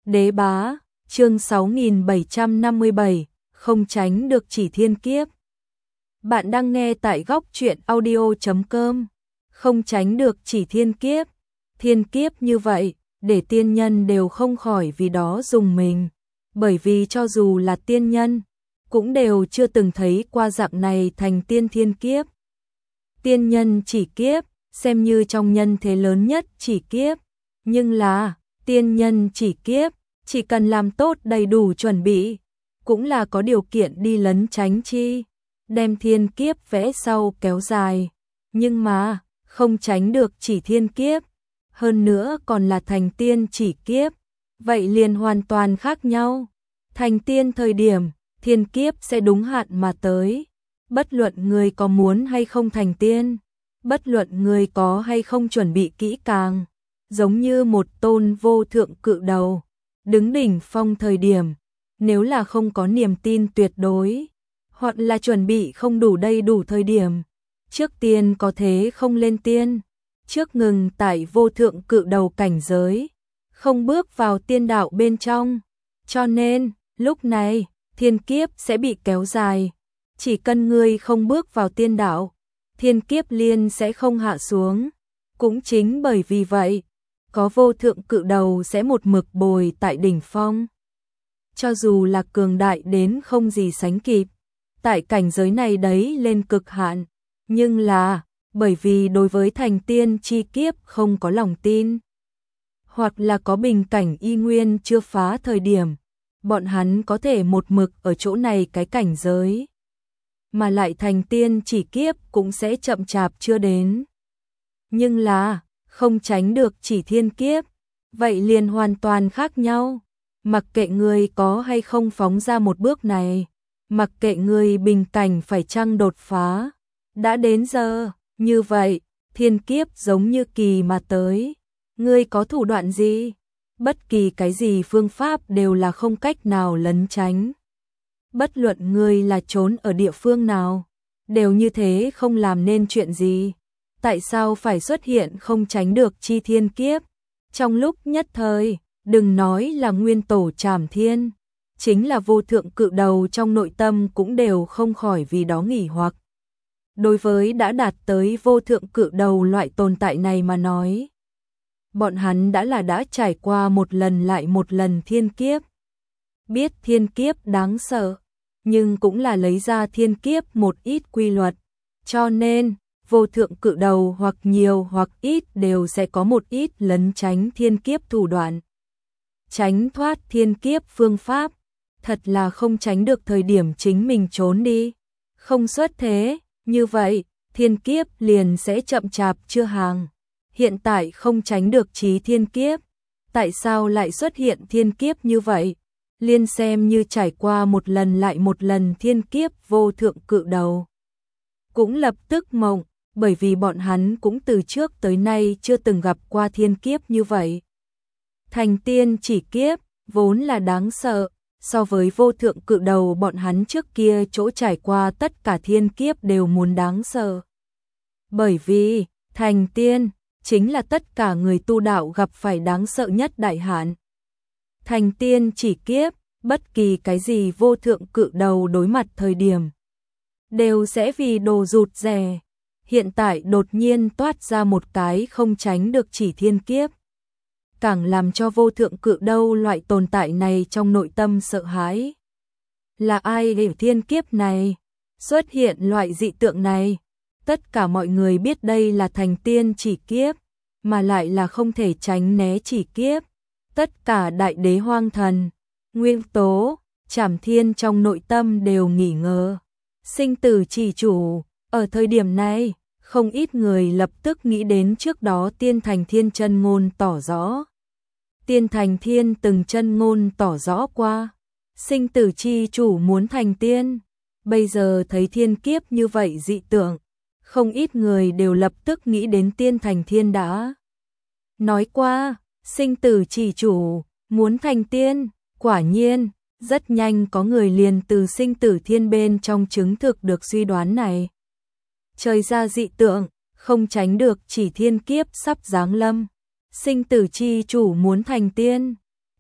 Đế bá, chương 6757, không tránh được chỉ thiên kiếp. Bạn đang nghe tại góc truyện audio.com. Không tránh được chỉ thiên kiếp. Thiên kiếp như vậy, để tiên nhân đều không khỏi vì đó dùng mình. Bởi vì cho dù là tiên nhân, cũng đều chưa từng thấy qua dạng này thành tiên thiên kiếp. Tiên nhân chỉ kiếp, xem như trong nhân thế lớn nhất chỉ kiếp. Nhưng là, tiên nhân chỉ kiếp, chỉ cần làm tốt đầy đủ chuẩn bị, cũng là có điều kiện đi lấn tránh chi, đem thiên kiếp vẽ sau kéo dài. Nhưng mà, không tránh được chỉ thiên kiếp, hơn nữa còn là thành tiên chỉ kiếp, vậy liền hoàn toàn khác nhau. Thành tiên thời điểm, thiên kiếp sẽ đúng hạn mà tới, bất luận người có muốn hay không thành tiên, bất luận người có hay không chuẩn bị kỹ càng, giống như một tôn vô thượng cự đầu, đứng đỉnh phong thời điểm, nếu là không có niềm tin tuyệt đối, hoặc là chuẩn bị không đủ đầy đủ thời điểm, trước tiên có thế không lên tiên, trước ngừng tại vô thượng cự đầu cảnh giới, không bước vào tiên đạo bên trong, cho nên, lúc này, thiên kiếp sẽ bị kéo dài, chỉ cần người không bước vào tiên đạo, thiên kiếp liên sẽ không hạ xuống, cũng chính bởi vì vậy, có vô thượng cự đầu sẽ một mực bồi tại đỉnh phong. Cho dù là cường đại đến không gì sánh kịp, tại cảnh giới này đấy lên cực hạn, nhưng là, bởi vì đối với thành tiên chi kiếp không có lòng tin, hoặc là có bình cảnh y nguyên chưa phá thời điểm, bọn hắn có thể một mực ở chỗ này cái cảnh giới, mà lại thành tiên chỉ kiếp cũng sẽ chậm chạp chưa đến. Nhưng là, không tránh được chỉ thiên kiếp, vậy liền hoàn toàn khác nhau. Mặc kệ người có hay không phóng ra một bước này, mặc kệ người bình cảnh phải chăng đột phá, đã đến giờ, như vậy, thiên kiếp giống như kỳ mà tới. Ngươi có thủ đoạn gì? Bất kỳ cái gì phương pháp đều là không cách nào lấn tránh. Bất luận ngươi là trốn ở địa phương nào, đều như thế không làm nên chuyện gì. Tại sao phải xuất hiện không tránh được chi thiên kiếp? Trong lúc nhất thời, đừng nói là nguyên tổ Trảm Thiên, chính là vô thượng cự đầu trong nội tâm cũng đều không khỏi vì đó nghỉ hoặc. Đối với đã đạt tới vô thượng cự đầu loại tồn tại này mà nói, bọn hắn đã trải qua một lần lại một lần thiên kiếp. Biết thiên kiếp đáng sợ, nhưng cũng là lấy ra thiên kiếp một ít quy luật, cho nên vô thượng cự đầu hoặc nhiều hoặc ít đều sẽ có một ít lấn tránh thiên kiếp thủ đoạn. Tránh thoát thiên kiếp phương pháp, thật là không tránh được thời điểm chính mình trốn đi. Không xuất thế, như vậy, thiên kiếp liền sẽ chậm chạp chưa hàng. Hiện tại không tránh được chí thiên kiếp, tại sao lại xuất hiện thiên kiếp như vậy? Liên xem như trải qua một lần lại một lần thiên kiếp vô thượng cự đầu. Cũng lập tức mộng, bởi vì bọn hắn cũng từ trước tới nay chưa từng gặp qua thiên kiếp như vậy. Thành tiên chỉ kiếp, vốn là đáng sợ, so với vô thượng cự đầu bọn hắn trước kia chỗ trải qua tất cả thiên kiếp đều muốn đáng sợ. Bởi vì, thành tiên, chính là tất cả người tu đạo gặp phải đáng sợ nhất đại hạn. Thành tiên chỉ kiếp, bất kỳ cái gì vô thượng cự đầu đối mặt thời điểm, đều sẽ vì đồ rụt rè. Hiện tại đột nhiên toát ra một cái không tránh được chỉ thiên kiếp, càng làm cho vô thượng cự đầu loại tồn tại này trong nội tâm sợ hãi. Là ai để thiên kiếp này xuất hiện loại dị tượng này? Tất cả mọi người biết đây là thành tiên chỉ kiếp, mà lại là không thể tránh né chỉ kiếp. Tất cả đại đế hoang thần, nguyên tố, Trảm Thiên trong nội tâm đều nghỉ ngờ. Sinh tử chỉ chủ, ở thời điểm này, không ít người lập tức nghĩ đến trước đó Tiên Thành Thiên chân ngôn tỏ rõ. Tiên Thành Thiên từng chân ngôn tỏ rõ qua, sinh tử chi chủ muốn thành tiên, bây giờ thấy thiên kiếp như vậy dị tượng, không ít người đều lập tức nghĩ đến Tiên Thành Thiên đã nói qua, sinh tử chỉ chủ muốn thành tiên, quả nhiên, rất nhanh có người liền từ sinh tử thiên bên trong chứng thực được suy đoán này. Trời ra dị tượng, không tránh được chỉ thiên kiếp sắp giáng lâm. Sinh tử chi chủ muốn thành tiên,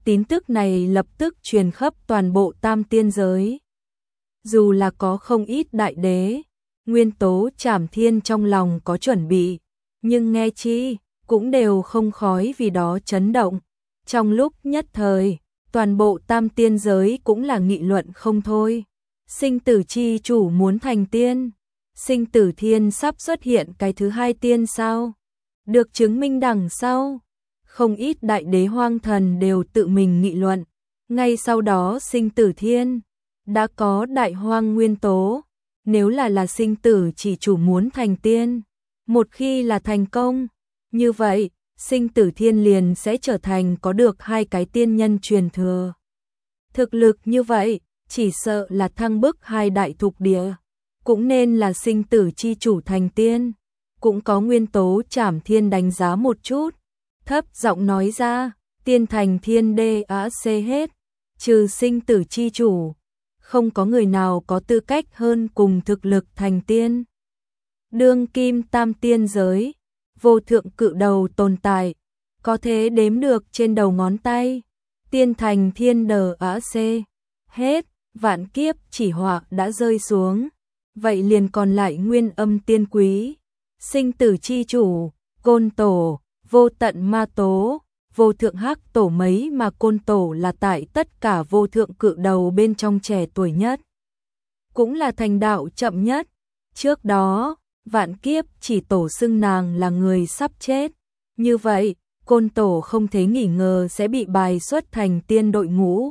Tin tức này lập tức truyền khắp toàn bộ tam tiên giới. Dù là có không ít đại đế, nguyên tố Trảm Thiên trong lòng có chuẩn bị, nhưng nghe chi, cũng đều không khói vì đó chấn động. Trong lúc nhất thời, toàn bộ tam tiên giới cũng là nghị luận không thôi. Sinh tử chi chủ muốn thành tiên, sinh tử thiên sắp xuất hiện cái thứ hai tiên sao? Được chứng minh đằng sau. Không ít đại đế hoang thần đều tự mình nghị luận. Ngay sau đó sinh tử thiên đã có đại hoang nguyên tố. Nếu là sinh tử chỉ chủ muốn thành tiên, một khi là thành công, như vậy sinh tử thiên liền sẽ trở thành có được hai cái tiên nhân truyền thừa. Thực lực như vậy, chỉ sợ là thăng bức hai đại thục địa, cũng nên là sinh tử chi chủ thành tiên. Cũng có nguyên tố Trảm Thiên đánh giá một chút, thấp giọng nói ra, tiên thành thiên đê á xê hết, trừ sinh tử chi chủ, không có người nào có tư cách hơn cùng thực lực thành tiên. Đương kim tam tiên giới, vô thượng cự đầu tồn tại, có thể đếm được trên đầu ngón tay. Tiên thành thiên đờ á xê hết, vạn kiếp chỉ họa đã rơi xuống, vậy liền còn lại nguyên âm tiên quý, sinh tử chi chủ, côn tổ, vô tận ma tố, vô thượng hắc tổ mấy mà côn tổ là tại tất cả vô thượng cự đầu bên trong trẻ tuổi nhất, cũng là thành đạo chậm nhất. Trước đó, vạn kiếp chỉ tổ xưng nàng là người sắp chết, như vậy, côn tổ không thể nghi ngờ sẽ bị bài xuất thành tiên đội ngũ.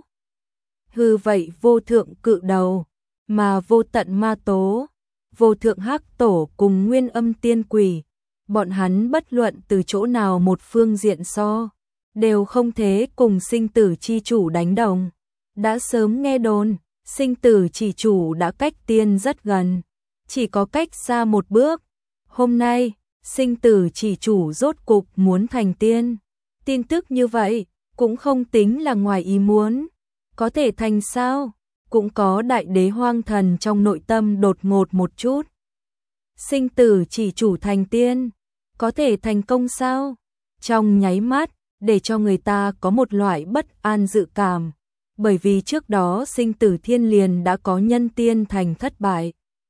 Hư vậy vô thượng cự đầu, mà vô tận ma tố, vô thượng hắc tổ cùng nguyên âm tiên quỷ, bọn hắn bất luận từ chỗ nào một phương diện so, đều không thể cùng sinh tử chi chủ đánh đồng. Đã sớm nghe đồn, sinh tử chỉ chủ đã cách tiên rất gần, chỉ có cách xa một bước. Hôm nay, sinh tử chỉ chủ rốt cục muốn thành tiên. Tin tức như vậy, cũng không tính là ngoài ý muốn. Có thể thành sao? Cũng có đại đế hoang thần trong nội tâm đột ngột một chút. Sinh tử chỉ chủ thành tiên, có thể thành công sao? Trong nháy mắt, để cho người ta có một loại bất an dự cảm. Bởi vì trước đó sinh tử thiên liền đã có nhân tiên thành thất bại.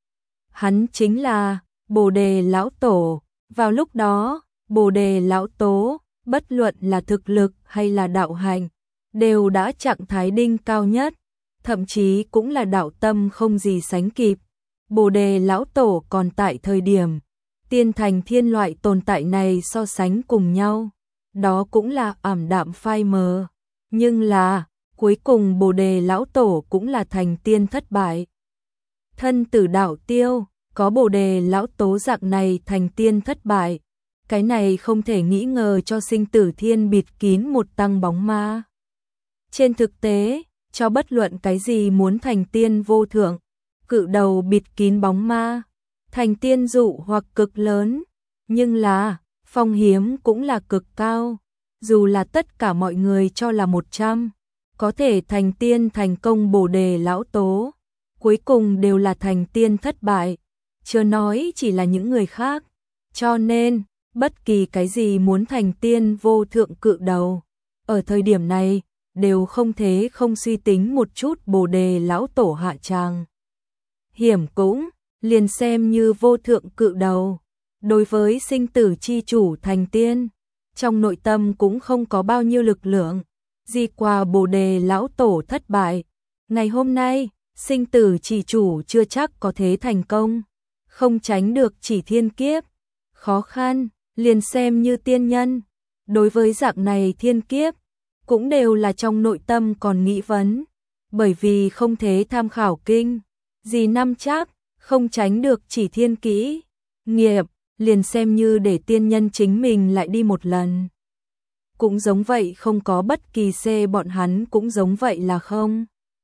Hắn chính là Bồ Đề Lão Tổ. Vào lúc đó, Bồ Đề Lão Tố, bất luận là thực lực hay là đạo hành, đều đã trạng thái đỉnh cao nhất, thậm chí cũng là đạo tâm không gì sánh kịp. Bồ Đề Lão Tổ còn tại thời điểm, tiên thành thiên loại tồn tại này so sánh cùng nhau, đó cũng là ảm đạm phai mờ. Nhưng là, cuối cùng Bồ Đề Lão Tổ cũng là thành tiên thất bại. Thân tử đạo tiêu, có Bồ Đề Lão Tố dạng này thành tiên thất bại, cái này không thể nghĩ ngờ cho sinh tử thiên bịt kín một tăng bóng ma. Trên thực tế, cho bất luận cái gì muốn thành tiên vô thượng, cự đầu bịt kín bóng ma, thành tiên dụ hoặc cực lớn, nhưng là, phong hiếm cũng là cực cao. Dù là tất cả mọi người cho là 100, có thể thành tiên thành công Bồ Đề Lão Tố, cuối cùng đều là thành tiên thất bại, chưa nói chỉ là những người khác. Cho nên, bất kỳ cái gì muốn thành tiên vô thượng cự đầu, ở thời điểm này, đều không thể không suy tính một chút Bồ Đề Lão Tổ hạ tràng. Hiểm cũng, liền xem như vô thượng cự đầu, đối với sinh tử chi chủ thành tiên, trong nội tâm cũng không có bao nhiêu lực lượng, gì qua Bồ Đề Lão Tổ thất bại. Ngày hôm nay, sinh tử chỉ chủ chưa chắc có thể thành công, không tránh được chỉ thiên kiếp, khó khăn, liền xem như tiên nhân. Đối với dạng này thiên kiếp, cũng đều là trong nội tâm còn nghĩ vấn, bởi vì không thể tham khảo kinh, gì năm chắc, không tránh được chỉ thiên kỹ, nghiệp, liền xem như để tiên nhân chính mình lại đi một lần. Cũng giống vậy không có bất kỳ C bọn hắn cũng giống vậy là không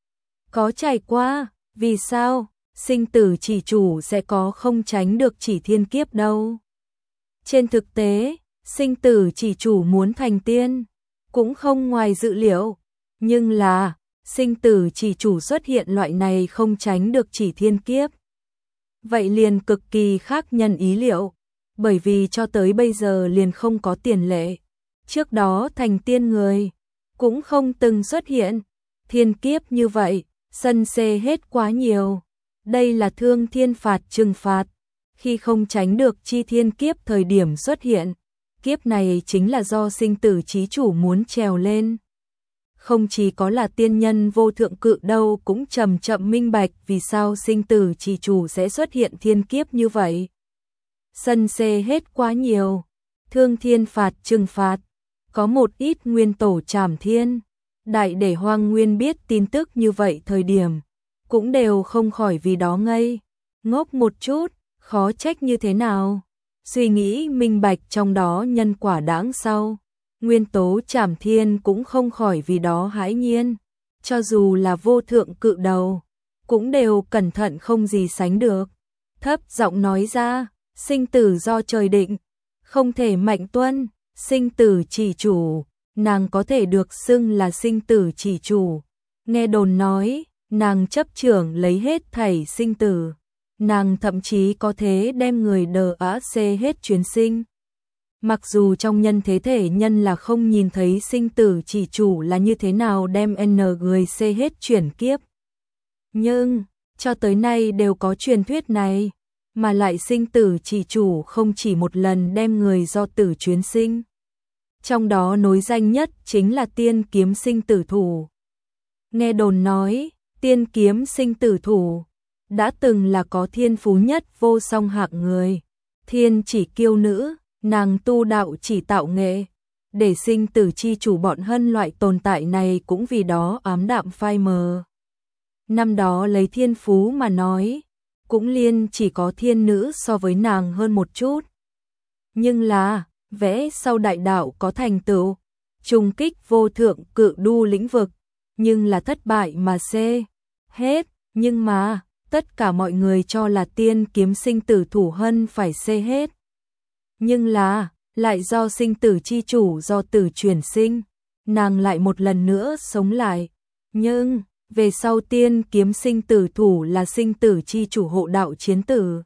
có trải qua, vì sao, sinh tử chỉ chủ sẽ có không tránh được chỉ thiên kiếp đâu. Trên thực tế, sinh tử chỉ chủ muốn thành tiên, cũng không ngoài dự liệu, nhưng là, sinh tử chỉ chủ xuất hiện loại này không tránh được chỉ thiên kiếp. Vậy liền cực kỳ khác nhân ý liệu, bởi vì cho tới bây giờ liền không có tiền lệ. Trước đó thành tiên người, cũng không từng xuất hiện. Thiên kiếp như vậy, sân xê hết quá nhiều. Đây là thương thiên phạt trừng phạt. Khi không tránh được chi thiên kiếp thời điểm xuất hiện, kiếp này chính là do sinh tử chí chủ muốn trèo lên. Không chỉ có là tiên nhân vô thượng cự đâu cũng chậm chậm minh bạch vì sao sinh tử chí chủ sẽ xuất hiện thiên kiếp như vậy. Sân xê hết quá nhiều, thương thiên phạt trừng phạt, có một ít nguyên tổ trảm thiên. Đại để Hoang Nguyên biết tin tức như vậy thời điểm, cũng đều không khỏi vì đó ngây ngốc một chút, khó trách như thế nào. Suy nghĩ minh bạch trong đó nhân quả đáng sau, nguyên tố trảm thiên cũng không khỏi vì đó hãi nhiên. Cho dù là vô thượng cự đầu, cũng đều cẩn thận không gì sánh được. Thấp giọng nói ra, sinh tử do trời định, không thể mạnh tuân, sinh tử chỉ chủ. Nàng có thể được xưng là sinh tử chỉ chủ. Nghe đồn nói, nàng chấp trưởng lấy hết thảy sinh tử. Nàng thậm chí có thể đem người đờ á xê hết chuyến sinh. Mặc dù trong nhân thế thể nhân là không nhìn thấy sinh tử chỉ chủ là như thế nào đem n người xê hết chuyển kiếp. Nhưng, cho tới nay đều có truyền thuyết này, mà lại sinh tử chỉ chủ không chỉ một lần đem người do tử chuyến sinh. Trong đó nối danh nhất chính là tiên kiếm sinh tử thủ. Nghe đồn nói, tiên kiếm sinh tử thủ đã từng là có thiên phú nhất vô song hạng người. Thiên chỉ kiêu nữ, nàng tu đạo chỉ tạo nghệ. Để sinh tử chi chủ bọn hân loại tồn tại này cũng vì đó ám đạm phai mờ. Năm đó lấy thiên phú mà nói, cũng liên chỉ có thiên nữ so với nàng hơn một chút. Nhưng là vẽ sau đại đạo có thành tựu, trùng kích vô thượng cự đu lĩnh vực, nhưng là thất bại mà xê hết. Nhưng mà tất cả mọi người cho là tiên kiếm sinh tử thủ hân phải xê hết. Nhưng là lại do sinh tử chi chủ do tử chuyển sinh, nàng lại một lần nữa sống lại. Nhưng về sau tiên kiếm sinh tử thủ là sinh tử chi chủ hộ đạo chiến tử.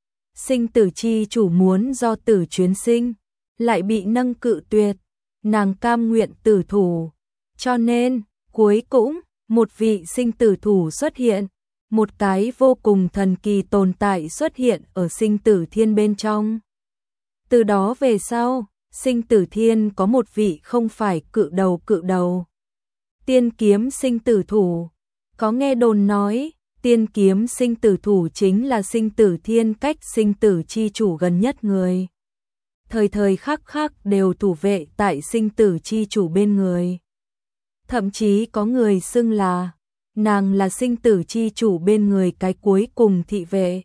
Sinh tử chi chủ muốn do tử chuyển sinh, lại bị nâng cự tuyệt, nàng cam nguyện tử thủ. Cho nên, cuối cùng, một vị sinh tử thủ xuất hiện, một cái vô cùng thần kỳ tồn tại xuất hiện ở sinh tử thiên bên trong. Từ đó về sau, sinh tử thiên có một vị không phải cự đầu. Tiên kiếm sinh tử thủ, có nghe đồn nói, tiên kiếm sinh tử thủ chính là sinh tử thiên cách sinh tử chi chủ gần nhất người. Thời thời khắc khắc đều thủ vệ tại sinh tử chi chủ bên người. Thậm chí có người xưng là nàng là sinh tử chi chủ bên người cái cuối cùng thị vệ.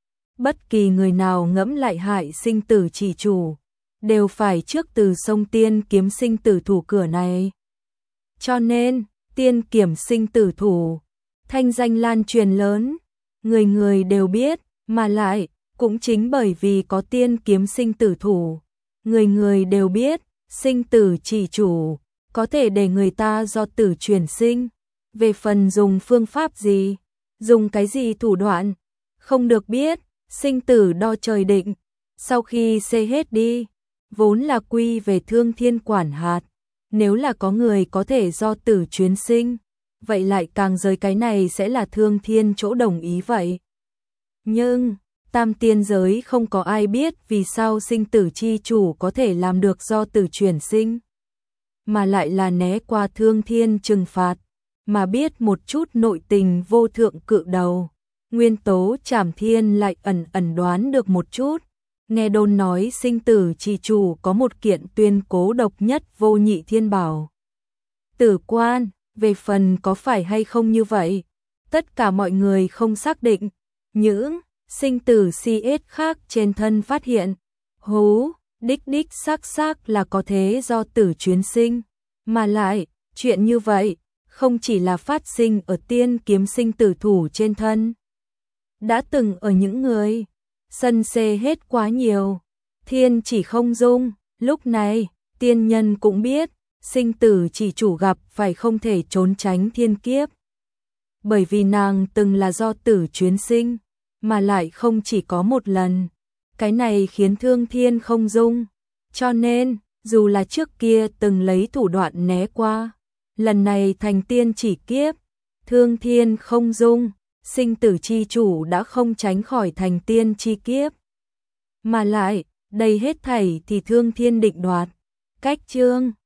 Bất kỳ người nào ngẫm lại hại sinh tử chi chủ, đều phải trước từ sông tiên kiếm sinh tử thủ cửa này. Cho nên, tiên kiếm sinh tử thủ, thanh danh lan truyền lớn, người người đều biết, mà lại, cũng chính bởi vì có tiên kiếm sinh tử thủ, người người đều biết, sinh tử chỉ chủ, có thể để người ta do tử chuyển sinh. Về phần dùng phương pháp gì, dùng cái gì thủ đoạn, không được biết, sinh tử đo trời định, sau khi xê hết đi, vốn là quy về thương thiên quản hạt, nếu là có người có thể do tử chuyển sinh, vậy lại càng giới cái này sẽ là thương thiên chỗ đồng ý vậy. Nhưng, tam tiên giới không có ai biết vì sao sinh tử chi chủ có thể làm được do tử chuyển sinh, mà lại là né qua thương thiên trừng phạt, mà biết một chút nội tình vô thượng cự đầu. Nguyên tố trảm thiên lại ẩn đoán được một chút, nghe đồn nói sinh tử chi chủ có một kiện tuyên cố độc nhất vô nhị thiên bảo. Tử quan, về phần có phải hay không như vậy, tất cả mọi người không xác định. Những sinh tử CS khác trên thân phát hiện, hú, đích xác là có thế do tử chuyển sinh, mà lại, chuyện như vậy, không chỉ là phát sinh ở tiên kiếm sinh tử thủ trên thân. Đã từng ở những người, sân xê hết quá nhiều, thiên chỉ không dung, lúc này, tiên nhân cũng biết, sinh tử chỉ chủ gặp phải không thể trốn tránh thiên kiếp. Bởi vì nàng từng là do tử chuyển sinh, mà lại không chỉ có một lần. Cái này khiến thương thiên không dung. Cho nên, dù là trước kia từng lấy thủ đoạn né qua, lần này thành tiên chỉ kiếp, thương thiên không dung, sinh tử chi chủ đã không tránh khỏi thành tiên chi kiếp. Mà lại, đây hết thảy thì thương thiên định đoạt. Cách chương